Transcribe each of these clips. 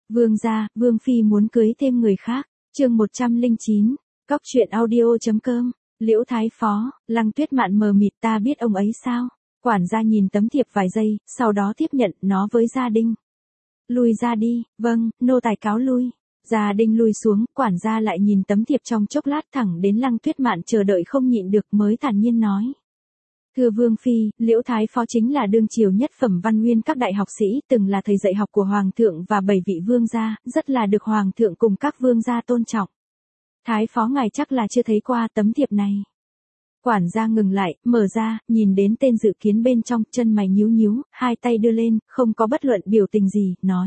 Vương gia, Vương phi muốn cưới thêm người khác. Chương 109. Cóc truyện audio.com. Liễu Thái Phó, Lăng Tuyết Mạn mờ mịt, ta biết ông ấy sao? Quản gia nhìn tấm thiệp vài giây, sau đó tiếp nhận nó với Gia Đinh. Lui ra đi. Vâng, nô tài cáo lui. Gia Đinh lui xuống, quản gia lại nhìn tấm thiệp trong chốc lát, thẳng đến Lăng Tuyết Mạn chờ đợi không nhịn được mới thản nhiên nói. Thưa Vương phi, Liễu Thái Phó chính là đương triều nhất phẩm văn nguyên các đại học sĩ, từng là thầy dạy học của Hoàng thượng và 7 vị vương gia, rất là được Hoàng thượng cùng các vương gia tôn trọng. Thái Phó ngài chắc là chưa thấy qua tấm thiệp này. Quản gia ngừng lại, mở ra, nhìn đến tên dự kiến bên trong, chân mày nhíu nhíu, hai tay đưa lên, không có bất luận biểu tình gì, nói.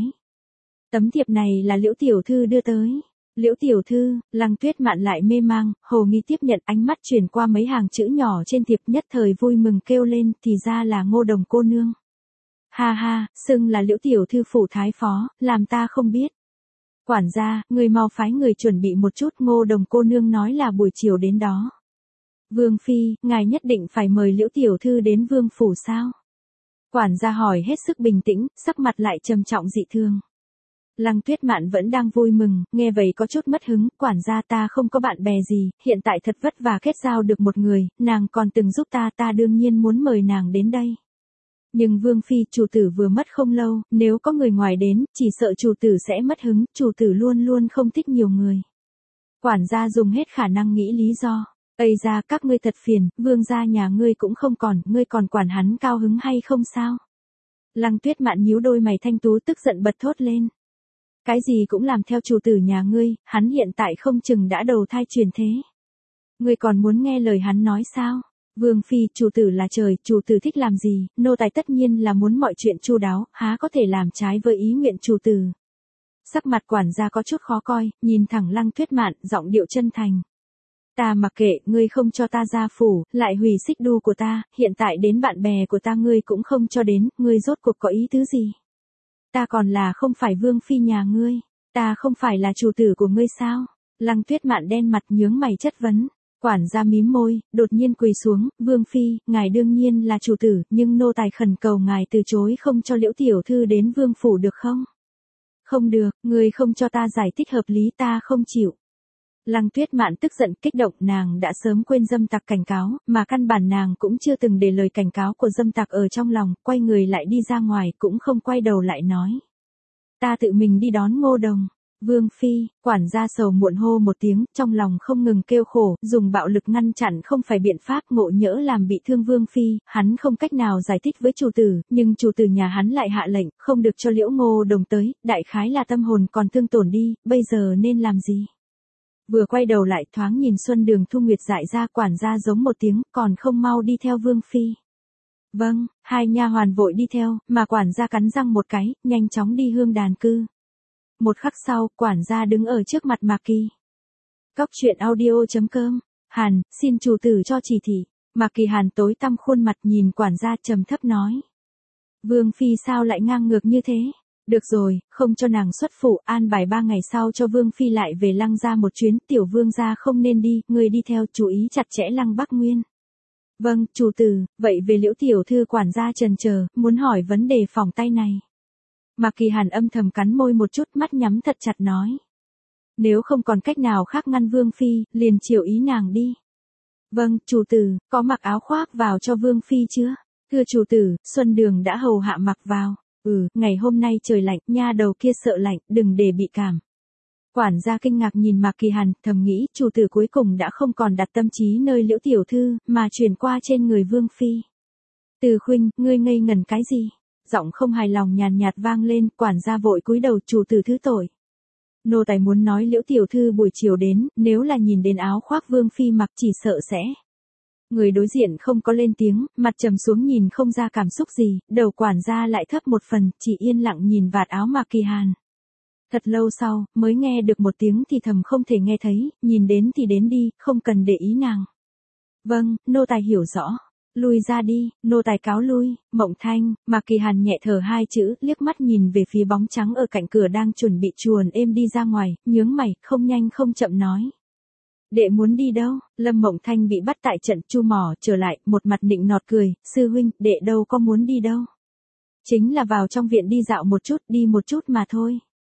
Tấm thiệp này là Liễu tiểu thư đưa tới. Liễu tiểu thư, Lăng Tuyết Mạn lại mê mang, hồ nghi tiếp nhận, ánh mắt chuyển qua mấy hàng chữ nhỏ trên thiệp, nhất thời vui mừng kêu lên, thì ra là Ngô Đồng cô nương. Ha ha, xưng là Liễu tiểu thư phủ Thái Phó, làm ta không biết. Quản gia, người mau phái người chuẩn bị một chút, Ngô Đồng cô nương nói là buổi chiều đến đó. Vương phi, ngài nhất định phải mời Liễu tiểu thư đến vương phủ sao? Quản gia hỏi hết sức bình tĩnh, sắc mặt lại trầm trọng dị thường. Lăng Tuyết Mạn vẫn đang vui mừng, nghe vậy có chút mất hứng, quản gia, ta không có bạn bè gì, hiện tại thật vất vả kết giao được một người, nàng còn từng giúp ta đương nhiên muốn mời nàng đến đây. Nhưng Vương phi, chủ tử vừa mất không lâu, nếu có người ngoài đến, chỉ sợ chủ tử sẽ mất hứng, chủ tử luôn luôn không thích nhiều người. Quản gia dùng hết khả năng nghĩ lý do. Ây ra, các ngươi thật phiền, vương gia nhà ngươi cũng không còn, ngươi còn quản hắn cao hứng hay không sao? Lăng Tuyết Mạn nhíu đôi mày thanh tú, tức giận bật thốt lên. Cái gì cũng làm theo chủ tử nhà ngươi, hắn hiện tại không chừng đã đầu thai truyền thế. Ngươi còn muốn nghe lời hắn nói sao? Vương phi, chủ tử là trời, chủ tử thích làm gì, nô tài tất nhiên là muốn mọi chuyện chu đáo, há có thể làm trái với ý nguyện chủ tử. Sắc mặt quản gia có chút khó coi, nhìn thẳng Lăng Tuyết Mạn, giọng điệu chân thành. Ta mặc kệ, ngươi không cho ta ra phủ, lại hủy xích đu của ta, hiện tại đến bạn bè của ta ngươi cũng không cho đến, ngươi rốt cuộc có ý tứ gì? Ta còn là không phải vương phi nhà ngươi, ta không phải là chủ tử của ngươi sao? Lăng Tuyết Mạn đen mặt nhướng mày chất vấn. Quản gia mím môi, đột nhiên quỳ xuống, Vương phi, ngài đương nhiên là chủ tử, nhưng nô tài khẩn cầu ngài từ chối không cho Liễu tiểu thư đến vương phủ được không? Không được, ngươi không cho ta giải thích hợp lý, ta không chịu. Lăng Tuyết Mạn tức giận kích động, nàng đã sớm quên dâm tặc cảnh cáo, mà căn bản nàng cũng chưa từng để lời cảnh cáo của dâm tặc ở trong lòng, quay người lại đi ra ngoài, cũng không quay đầu lại nói. Ta tự mình đi đón Ngô Đồng. Vương phi, quản gia sầu muộn hô một tiếng, trong lòng không ngừng kêu khổ, dùng bạo lực ngăn chặn không phải biện pháp, ngộ nhỡ làm bị thương Vương phi, hắn không cách nào giải thích với chủ tử, nhưng chủ tử nhà hắn lại hạ lệnh, không được cho Liễu Ngô Đồng tới, đại khái là tâm hồn còn thương tổn đi, bây giờ nên làm gì? Vừa quay đầu lại thoáng nhìn Xuân Đường Thu Nguyệt dại ra, quản gia giống một tiếng, còn không mau đi theo Vương phi. Vâng, hai nha hoàn vội đi theo, mà quản gia cắn răng một cái, nhanh chóng đi hương đàn cư. Một khắc sau, quản gia đứng ở trước mặt Mạc Kỳ. Cóc truyện audio.com. Hàn, xin chủ tử cho chỉ thị. Mạc Kỳ Hàn tối tăm khuôn mặt nhìn quản gia trầm thấp nói. Vương phi sao lại ngang ngược như thế? Được rồi, không cho nàng xuất phủ, an bài 3 ngày sau cho Vương phi lại về Lăng gia một chuyến, tiểu vương gia không nên đi, người đi theo, chú ý chặt chẽ Lăng Bắc Nguyên. Vâng, chủ tử, vậy về Liễu tiểu thư, quản gia chần chờ, muốn hỏi vấn đề phòng tay này. Mạc Kỳ Hàn âm thầm cắn môi một chút, mắt nhắm thật chặt nói. Nếu không còn cách nào khác ngăn Vương phi, liền chiều ý nàng đi. Vâng, chủ tử, có mặc áo khoác vào cho Vương phi chưa? Thưa chủ tử, Xuân Đường đã hầu hạ mặc vào. Ngày hôm nay trời lạnh, nha đầu kia sợ lạnh, đừng để bị cảm. Quản gia kinh ngạc nhìn Mạc Kỳ Hàn, thầm nghĩ, chủ tử cuối cùng đã không còn đặt tâm trí nơi Liễu tiểu thư, mà chuyển qua trên người Vương phi. Từ Khuynh, ngươi ngây ngẩn cái gì? Giọng không hài lòng nhàn nhạt vang lên, quản gia vội cúi đầu, chủ tử thứ tội. Nô tài muốn nói Liễu tiểu thư buổi chiều đến, nếu là nhìn đến áo khoác Vương phi mặc chỉ sợ sẽ. Người đối diện không có lên tiếng, mặt trầm xuống nhìn không ra cảm xúc gì, đầu quản gia lại thấp một phần, chỉ yên lặng nhìn vạt áo Mạc Kỳ Hàn. Thật lâu sau, mới nghe được một tiếng thì thầm không thể nghe thấy, nhìn đến thì đến đi, không cần để ý nàng. Vâng, nô tài hiểu rõ. Lui ra đi, nô tài cáo lui. Mộng Thanh, Mạc Kỳ Hàn nhẹ thở hai chữ, liếc mắt nhìn về phía bóng trắng ở cạnh cửa đang chuẩn bị chuồn êm đi ra ngoài, nhướng mày, không nhanh không chậm nói. Đệ muốn đi đâu? Lâm Mộng Thanh bị bắt tại trận, chu mỏ trở lại, một mặt nịnh nọt cười, sư huynh, đệ đâu có muốn đi đâu. Chính là vào trong viện đi dạo một chút, đi một chút mà thôi.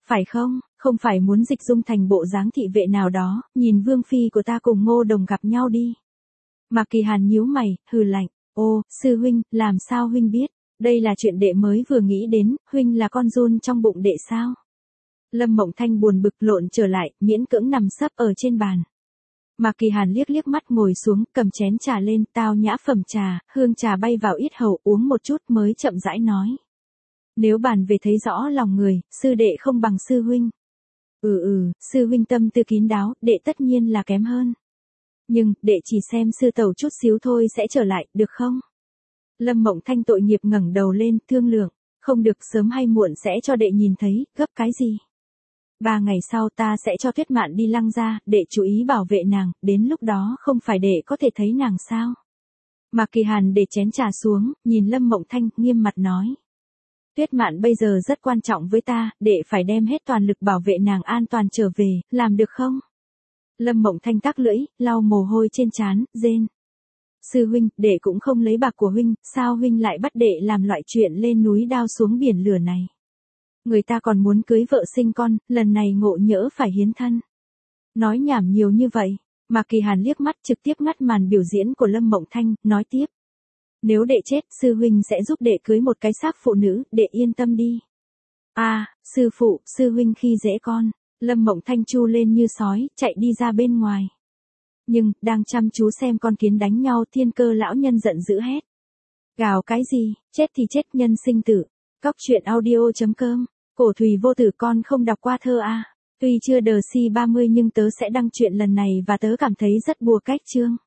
Phải không, không phải muốn dịch dung thành bộ dáng thị vệ nào đó, nhìn vương phi của ta cùng Ngô Đồng gặp nhau đi. Mạc Kỳ Hàn nhíu mày, hừ lạnh, ô, sư huynh, làm sao huynh biết, đây là chuyện đệ mới vừa nghĩ đến, huynh là con giun trong bụng đệ sao? Lâm Mộng Thanh buồn bực lộn trở lại, miễn cưỡng nằm sấp ở trên bàn. Mạc Kỳ Hàn liếc liếc mắt ngồi xuống, cầm chén trà lên, tao nhã phẩm trà, hương trà bay vào yết hầu, uống một chút mới chậm rãi nói. Nếu bàn về thấy rõ lòng người, sư đệ không bằng sư huynh. Sư huynh tâm tư kín đáo, đệ tất nhiên là kém hơn. Nhưng, đệ chỉ xem sư tẩu chút xíu thôi sẽ trở lại, được không? Lâm Mộng Thanh tội nghiệp ngẩng đầu lên, thương lượng, không được sớm hay muộn sẽ cho đệ nhìn thấy, gấp cái gì? 3 ngày sau ta sẽ cho Tuyết Mạn đi Lăng gia, đệ chú ý bảo vệ nàng, đến lúc đó không phải đệ có thể thấy nàng sao? Mạc Kỳ Hàn để chén trà xuống, nhìn Lâm Mộng Thanh, nghiêm mặt nói. Tuyết Mạn bây giờ rất quan trọng với ta, đệ phải đem hết toàn lực bảo vệ nàng an toàn trở về, làm được không? Lâm Mộng Thanh tắc lưỡi, lau mồ hôi trên trán, rên. Sư huynh, đệ cũng không lấy bạc của huynh, sao huynh lại bắt đệ làm loại chuyện lên núi đao xuống biển lửa này? Người ta còn muốn cưới vợ sinh con, lần này ngộ nhỡ phải hiến thân. Nói nhảm nhiều như vậy, Mạc Kỳ Hàn liếc mắt trực tiếp ngắt màn biểu diễn của Lâm Mộng Thanh, nói tiếp. Nếu đệ chết, sư huynh sẽ giúp đệ cưới một cái xác phụ nữ, đệ yên tâm đi. Sư phụ, sư huynh khi dễ con. Lâm Mộng Thanh chu lên như sói, chạy đi ra bên ngoài. Nhưng, đang chăm chú xem con kiến đánh nhau, Thiên Cơ lão nhân giận dữ hét. Gào cái gì, chết thì chết, nhân sinh tử. Cóc truyện audio.com, Cổ Thùy Vô Tử, con không đọc qua thơ à. Tuy chưa đờ si 30 nhưng tớ sẽ đăng truyện lần này và tớ cảm thấy rất bùa cách chương.